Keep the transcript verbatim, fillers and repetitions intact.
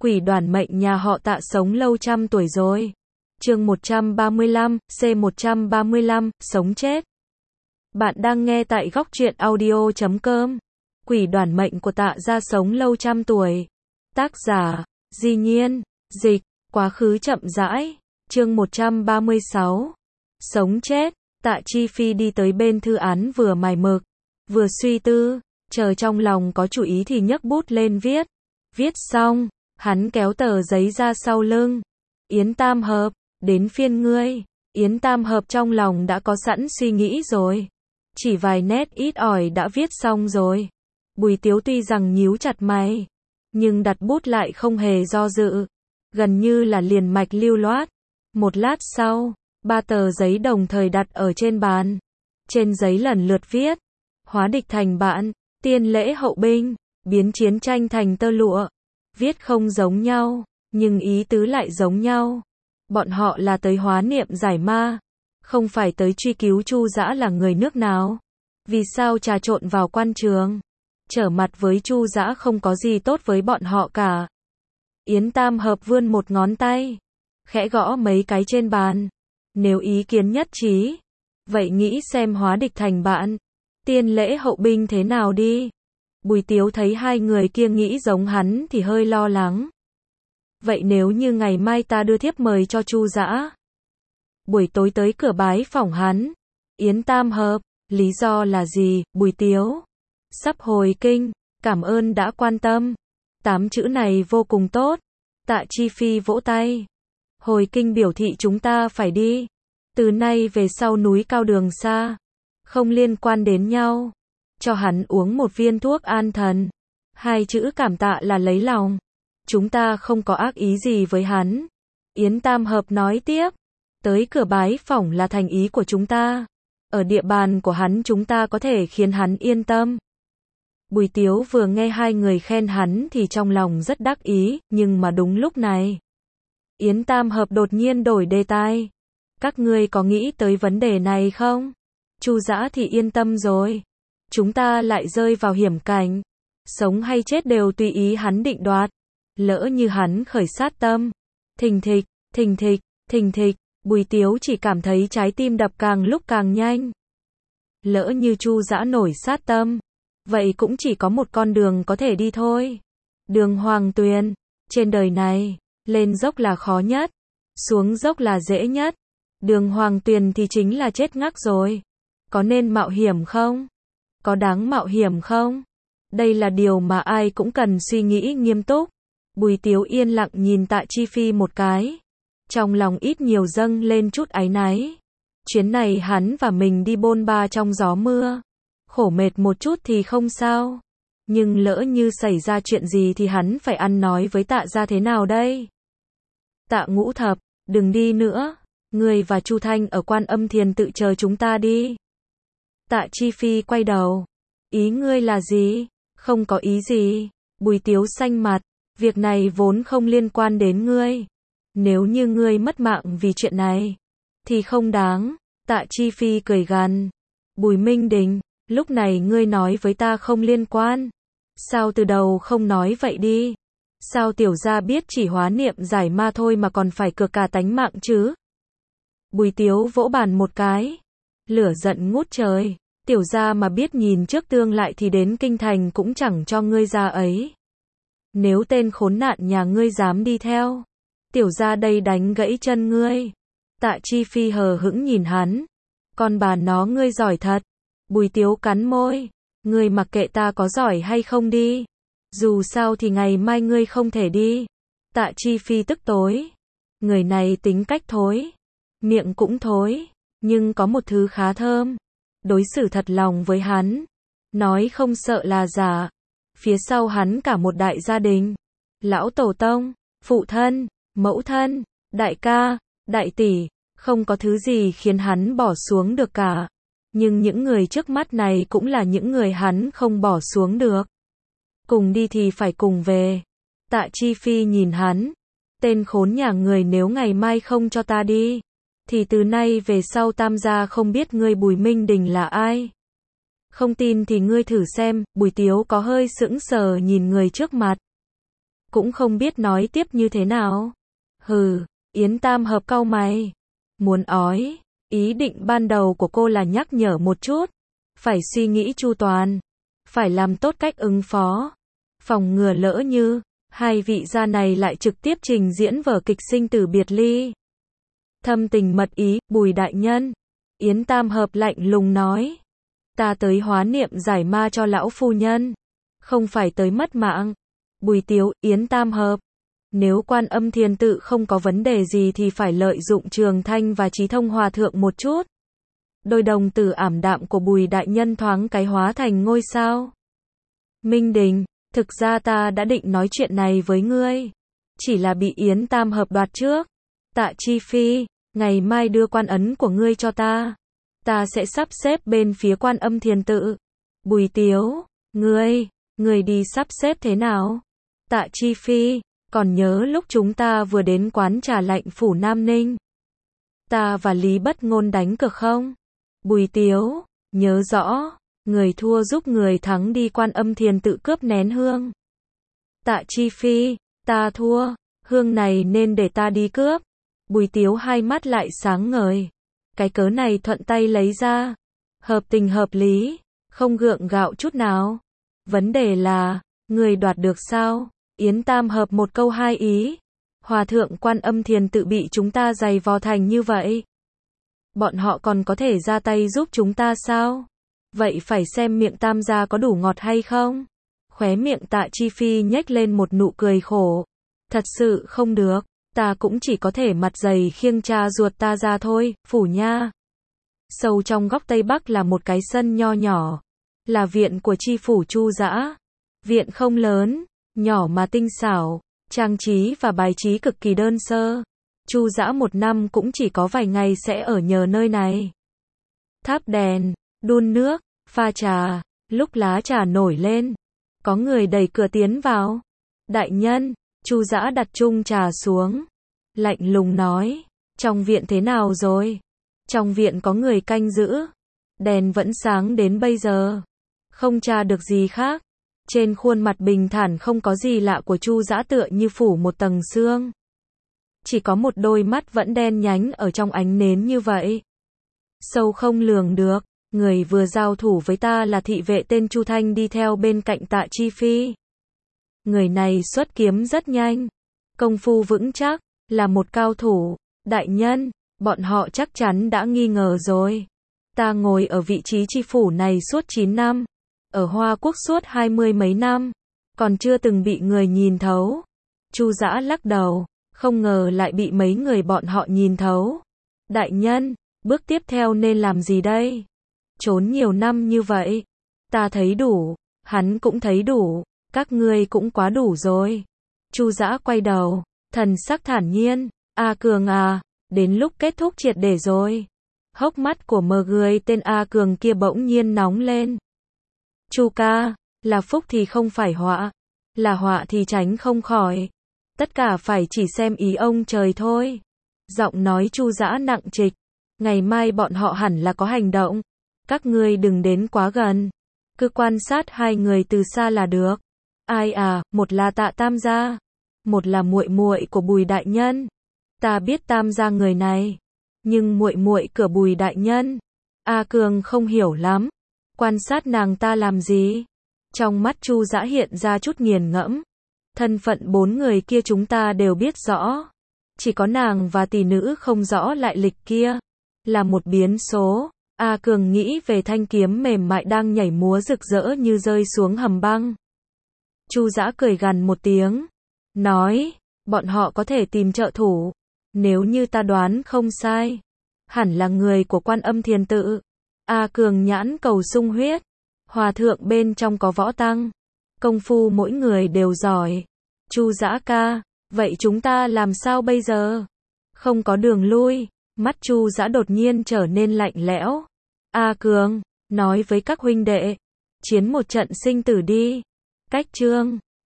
Quỷ đoản mệnh nhà họ Tạ sống lâu trăm tuổi rồi. Chương một trăm ba mươi lăm, C một trăm ba mươi lăm, sống chết. Bạn đang nghe tại góc truyện audio chấm com. Quỷ đoản mệnh của Tạ gia sống lâu trăm tuổi. Tác giả: Di Nhiên, dịch, quá khứ chậm rãi. Chương một trăm ba mươi sáu. Sống chết. Tạ Chi Phi đi tới bên thư án, vừa mài mực, vừa suy tư, chờ trong lòng có chủ ý thì nhấc bút lên viết. Viết xong, hắn kéo tờ giấy ra sau lưng. Yến Tam Hợp, đến phiên ngươi. Yến Tam Hợp trong lòng đã có sẵn suy nghĩ rồi. Chỉ vài nét ít ỏi đã viết xong rồi. Bùi Tiếu tuy rằng nhíu chặt mày, nhưng đặt bút lại không hề do dự. Gần như là liền mạch lưu loát. Một lát sau, ba tờ giấy đồng thời đặt ở trên bàn. Trên giấy lần lượt viết: hóa địch thành bạn, tiên lễ hậu binh, biến chiến tranh thành tơ lụa. Viết không giống nhau, nhưng ý tứ lại giống nhau. Bọn họ là tới hóa niệm giải ma, không phải tới truy cứu Chu Dã là người nước nào. Vì sao trà trộn vào quan trường? Trở mặt với Chu Dã không có gì tốt với bọn họ cả. Yến Tam Hợp vươn một ngón tay, khẽ gõ mấy cái trên bàn. Nếu ý kiến nhất trí, vậy nghĩ xem hóa địch thành bạn, tiên lễ hậu binh thế nào đi. Bùi Tiếu thấy hai người kia nghĩ giống hắn thì hơi lo lắng. Vậy nếu như ngày mai ta đưa thiếp mời cho Chu Dã, buổi tối tới cửa bái phỏng hắn. Yến Tam Hợp: lý do là gì? Bùi Tiếu: sắp hồi kinh, cảm ơn đã quan tâm. Tám chữ này vô cùng tốt. Tạ Chi Phi vỗ tay. Hồi kinh biểu thị chúng ta phải đi. Từ nay về sau núi cao đường xa, không liên quan đến nhau. Cho hắn uống một viên thuốc an thần. Hai chữ cảm tạ là lấy lòng. Chúng ta không có ác ý gì với hắn. Yến Tam Hợp nói tiếp: tới cửa bái phỏng là thành ý của chúng ta. Ở địa bàn của hắn chúng ta có thể khiến hắn yên tâm. Bùi Tiếu vừa nghe hai người khen hắn thì trong lòng rất đắc ý, nhưng mà đúng lúc này, Yến Tam Hợp đột nhiên đổi đề tài. Các ngươi có nghĩ tới vấn đề này không? Chu Dã thì yên tâm rồi. Chúng ta lại rơi vào hiểm cảnh. Sống hay chết đều tùy ý hắn định đoạt. Lỡ như hắn khởi sát tâm. Thình thịch, thình thịch, thình thịch. Bùi Tiếu chỉ cảm thấy trái tim đập càng lúc càng nhanh. Lỡ như Chu Dã nổi sát tâm, vậy cũng chỉ có một con đường có thể đi thôi. Đường Hoàng Tuyền. Trên đời này, lên dốc là khó nhất, xuống dốc là dễ nhất. Đường Hoàng Tuyền thì chính là chết ngắc rồi. Có nên mạo hiểm không? Có đáng mạo hiểm không? Đây là điều mà ai cũng cần suy nghĩ nghiêm túc. Bùi Tiếu yên lặng nhìn Tạ Chi Phi một cái. Trong lòng ít nhiều dâng lên chút áy náy. Chuyến này hắn và mình đi bôn ba trong gió mưa. Khổ mệt một chút thì không sao. Nhưng lỡ như xảy ra chuyện gì thì hắn phải ăn nói với Tạ gia thế nào đây? Tạ Ngũ Thập, đừng đi nữa. Ngươi và Chu Thanh ở Quan Âm Thiền tự chờ chúng ta đi. Tạ Chi Phi quay đầu. Ý ngươi là gì? Không có ý gì. Bùi Tiếu xanh mặt. Việc này vốn không liên quan đến ngươi. Nếu như ngươi mất mạng vì chuyện này, thì không đáng. Tạ Chi Phi cười gằn. Bùi Minh Đình, lúc này ngươi nói với ta không liên quan. Sao từ đầu không nói vậy đi? Sao tiểu gia biết chỉ hóa niệm giải ma thôi mà còn phải cược cả tánh mạng chứ? Bùi Tiếu vỗ bàn một cái. Lửa giận ngút trời. Tiểu gia mà biết nhìn trước tương lại thì đến kinh thành cũng chẳng cho ngươi ra ấy. Nếu tên khốn nạn nhà ngươi dám đi theo, tiểu gia đây đánh gãy chân ngươi. Tạ Chi Phi hờ hững nhìn hắn. Con bà nó ngươi giỏi thật. Bùi Tiếu cắn môi. Ngươi mặc kệ ta có giỏi hay không đi. Dù sao thì ngày mai ngươi không thể đi. Tạ Chi Phi tức tối. Người này tính cách thối, miệng cũng thối, nhưng có một thứ khá thơm. Đối xử thật lòng với hắn. Nói không sợ là giả. Phía sau hắn cả một đại gia đình. Lão tổ tông, phụ thân, mẫu thân, đại ca, đại tỷ. Không có thứ gì khiến hắn bỏ xuống được cả. Nhưng những người trước mắt này cũng là những người hắn không bỏ xuống được. Cùng đi thì phải cùng về. Tạ Chi Phi nhìn hắn. Tên khốn nhà người, nếu ngày mai không cho ta đi, thì từ nay về sau Tam gia không biết ngươi Bùi Minh Đình là ai. Không tin thì ngươi thử xem. Bùi Tiếu có hơi sững sờ nhìn người trước mặt. cũng không biết nói tiếp như thế nào. Hừ, Yến Tam Hợp cau mày, muốn ói, ý định ban đầu của cô là nhắc nhở một chút, phải suy nghĩ chu toàn, phải làm tốt cách ứng phó, phòng ngừa lỡ như hai vị gia này lại trực tiếp trình diễn vở kịch sinh tử biệt ly. Thâm tình mật ý, Bùi đại nhân. Yến Tam Hợp lạnh lùng nói. Ta tới hóa niệm giải ma cho lão phu nhân, không phải tới mất mạng. Bùi Tiếu, Yến Tam Hợp. Nếu Quan Âm Thiền Tự không có vấn đề gì thì phải lợi dụng Trường Thanh và Chí Thông hòa thượng một chút. Đôi đồng tử ảm đạm của Bùi đại nhân thoáng cái hóa thành ngôi sao. Minh Đình, thực ra ta đã định nói chuyện này với ngươi, chỉ là bị Yến Tam Hợp đoạt trước. Tạ Chi Phi, ngày mai đưa quan ấn của ngươi cho ta, ta sẽ sắp xếp bên phía Quan Âm Thiền Tự. Bùi Tiếu, ngươi, ngươi đi sắp xếp thế nào? Tạ Chi Phi, còn nhớ lúc chúng ta vừa đến quán trà lạnh phủ Nam Ninh, ta và Lý Bất Ngôn đánh cược không? Bùi Tiếu, nhớ rõ, người thua giúp người thắng đi Quan Âm Thiền Tự cướp nén hương. Tạ Chi Phi, ta thua, hương này nên để ta đi cướp. Bùi Tiếu hai mắt lại sáng ngời. Cái cớ này thuận tay lấy ra, hợp tình hợp lý, không gượng gạo chút nào. Vấn đề là, người đoạt được sao? Yến Tam Hợp một câu hai ý. Hòa thượng Quan Âm Thiền Tự bị chúng ta giày vò thành như vậy, bọn họ còn có thể ra tay giúp chúng ta sao? Vậy phải xem miệng Tam gia có đủ ngọt hay không? Khóe miệng Tạ Chi Phi nhếch lên một nụ cười khổ. Thật sự không được, ta cũng chỉ có thể mặt dày khiêng cha ruột ta ra thôi, phủ nha. Sâu trong góc Tây Bắc là một cái sân nho nhỏ, là viện của chi phủ Chu Dã. Viện không lớn, nhỏ mà tinh xảo, trang trí và bài trí cực kỳ đơn sơ. Chu Dã một năm cũng chỉ có vài ngày sẽ ở nhờ nơi này. Thắp đèn, đun nước, pha trà, lúc lá trà nổi lên, có người đẩy cửa tiến vào. Đại nhân, Chu Dã đặt chung trà xuống, lạnh lùng nói, trong viện thế nào rồi? Trong viện có người canh giữ, đèn vẫn sáng đến bây giờ, không tra được gì khác. Trên khuôn mặt bình thản không có gì lạ của Chu Dã tựa như phủ một tầng sương. Chỉ có một đôi mắt vẫn đen nhánh ở trong ánh nến như vậy. Sâu không lường được, người vừa giao thủ với ta là thị vệ tên Chu Thanh đi theo bên cạnh Tạ Chi Phi. Người này xuất kiếm rất nhanh, công phu vững chắc, là một cao thủ. Đại nhân, bọn họ chắc chắn đã nghi ngờ rồi. Ta ngồi ở vị trí chi phủ này suốt chín năm, ở Hoa Quốc suốt hai mươi mấy năm, còn chưa từng bị người nhìn thấu. Chu Dã lắc đầu, không ngờ lại bị mấy người bọn họ nhìn thấu. Đại nhân, bước tiếp theo nên làm gì đây? Trốn nhiều năm như vậy, ta thấy đủ, hắn cũng thấy đủ, các ngươi cũng quá đủ rồi. Chu Dã quay đầu, thần sắc thản nhiên, A Cường à, đến lúc kết thúc triệt để rồi. Hốc mắt của mờ người tên A Cường kia bỗng nhiên nóng lên. Chu ca, là phúc thì không phải họa, là họa thì tránh không khỏi. Tất cả phải chỉ xem ý ông trời thôi. Giọng nói Chu Dã nặng trịch, ngày mai bọn họ hẳn là có hành động. Các ngươi đừng đến quá gần, cứ quan sát hai người từ xa là được. Ai à, một là Tạ Tam gia, một là muội muội của Bùi đại nhân. Ta biết Tam gia người này, nhưng muội muội của Bùi đại nhân, A Cường không hiểu lắm. Quan sát nàng ta làm gì? Trong mắt Chu Dã hiện ra chút nghiền ngẫm. Thân phận bốn người kia chúng ta đều biết rõ, chỉ có nàng và tỷ nữ không rõ lại lịch kia, là một biến số. A Cường nghĩ về thanh kiếm mềm mại đang nhảy múa rực rỡ như rơi xuống hầm băng. Chu Dã cười gằn một tiếng, nói, bọn họ có thể tìm trợ thủ, nếu như ta đoán không sai, hẳn là người của Quan Âm Thiền Tự. A Cường nhãn cầu sung huyết, hòa thượng bên trong có võ tăng, công phu mỗi người đều giỏi. Chu Dã ca, vậy chúng ta làm sao bây giờ? Không có đường lui. Mắt Chu Dã đột nhiên trở nên lạnh lẽo. A Cường, nói với các huynh đệ, chiến một trận sinh tử đi. Cách chương